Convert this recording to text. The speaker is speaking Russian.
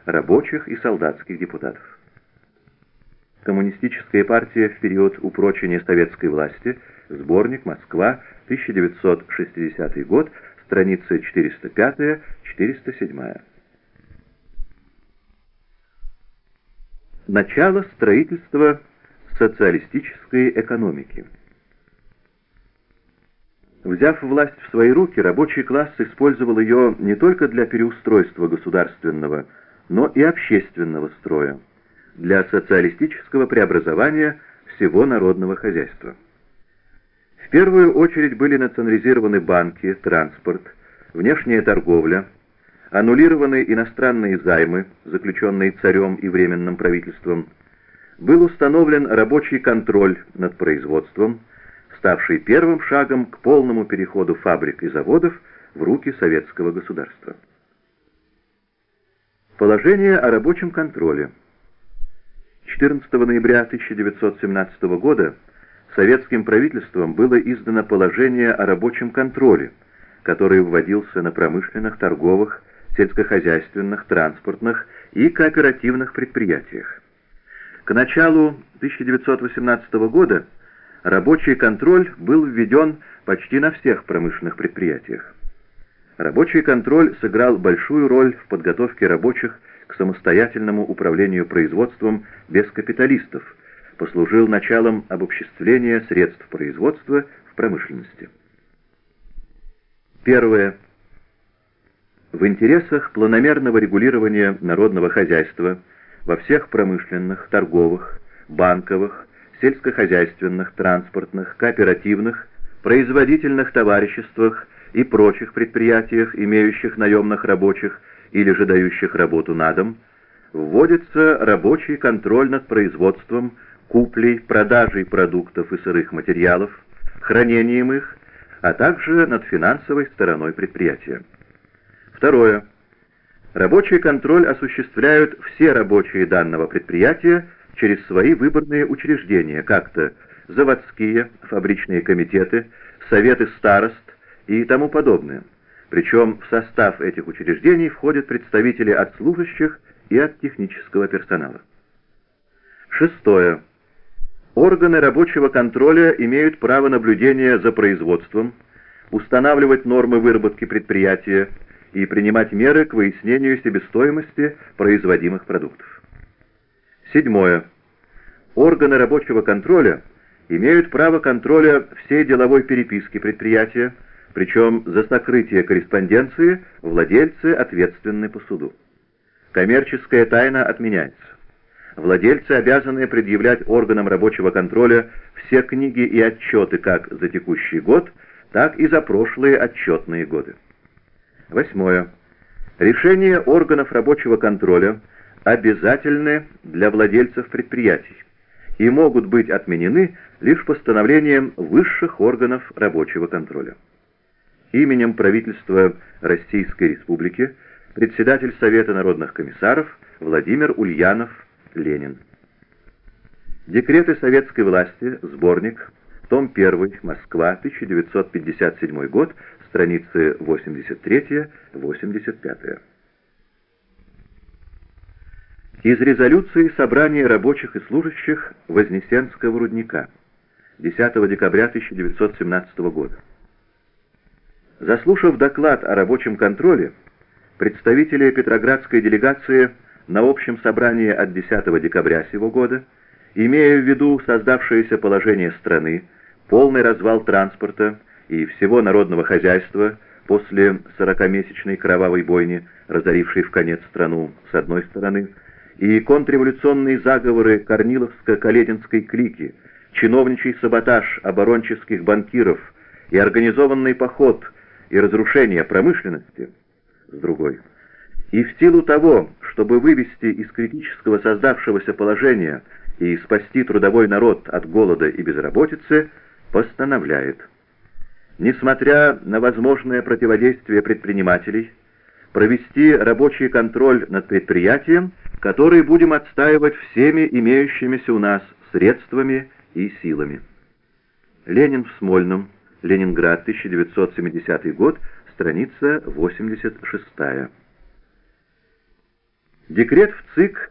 рабочих и солдатских депутатов. Коммунистическая партия в период упрочения советской власти. Сборник. Москва. 1960 год. Страницы 405-407. Начало строительства социалистической экономики. Взяв власть в свои руки, рабочий класс использовал ее не только для переустройства государственного, но и общественного строя, для социалистического преобразования всего народного хозяйства. В первую очередь были национализированы банки, транспорт, внешняя торговля, аннулированы иностранные займы, заключенные царем и временным правительством, был установлен рабочий контроль над производством, ставший первым шагом к полному переходу фабрик и заводов в руки советского государства. Положение о рабочем контроле. 14 ноября 1917 года советским правительством было издано положение о рабочем контроле, который вводился на промышленных, торговых, сельскохозяйственных, транспортных и кооперативных предприятиях. К началу 1918 года рабочий контроль был введен почти на всех промышленных предприятиях. Рабочий контроль сыграл большую роль в подготовке рабочих к самостоятельному управлению производством без капиталистов, послужил началом обобществления средств производства в промышленности. Первое. В интересах планомерного регулирования народного хозяйства во всех промышленных, торговых, банковых, сельскохозяйственных, транспортных, кооперативных, производительных товариществах и прочих предприятиях, имеющих наемных рабочих или же дающих работу на дом, вводится рабочий контроль над производством, куплей, продажей продуктов и сырых материалов, хранением их, а также над финансовой стороной предприятия. Второе. Рабочий контроль осуществляют все рабочие данного предприятия через свои выборные учреждения, как-то заводские, фабричные комитеты, советы старост и тому подобное. Причем в состав этих учреждений входят представители от служащих и от технического персонала. Шестое. Органы рабочего контроля имеют право наблюдения за производством, устанавливать нормы выработки предприятия и принимать меры к выяснению себестоимости производимых продуктов. Седьмое. Органы рабочего контроля имеют право контроля всей деловой переписки предприятия, причем за сокрытие корреспонденции владельцы ответственны по суду. Коммерческая тайна отменяется. Владельцы обязаны предъявлять органам рабочего контроля все книги и отчеты как за текущий год, так и за прошлые отчетные годы. Восьмое. Решения органов рабочего контроля обязательны для владельцев предприятий и могут быть отменены лишь постановлением высших органов рабочего контроля. Именем правительства Российской Республики председатель Совета народных комиссаров Владимир Ульянов, Ленин. Декреты советской власти, сборник, том 1, Москва, 1957 год, страницы 83-85. Из резолюции Собрания рабочих и служащих Вознесенского рудника 10 декабря 1917 года. Заслушав доклад о рабочем контроле, представители Петроградской делегации на общем собрании от 10 декабря сего года, имея в виду создавшееся положение страны, полный развал транспорта и всего народного хозяйства после 40-месячной кровавой бойни, разорившей в конец страну с одной стороны, и контрреволюционные заговоры Корниловско-Калединской клики, чиновничий саботаж оборонческих банкиров и организованный поход и разрушение промышленности, с другой. И в силу того, чтобы вывести из критического создавшегося положения и спасти трудовой народ от голода и безработицы, постановляет, несмотря на возможное противодействие предпринимателей, провести рабочий контроль над предприятием, который будем отстаивать всеми имеющимися у нас средствами и силами. Ленин в Смольном, Ленинград, 1970 год, страница 86. Декрет в ЦИК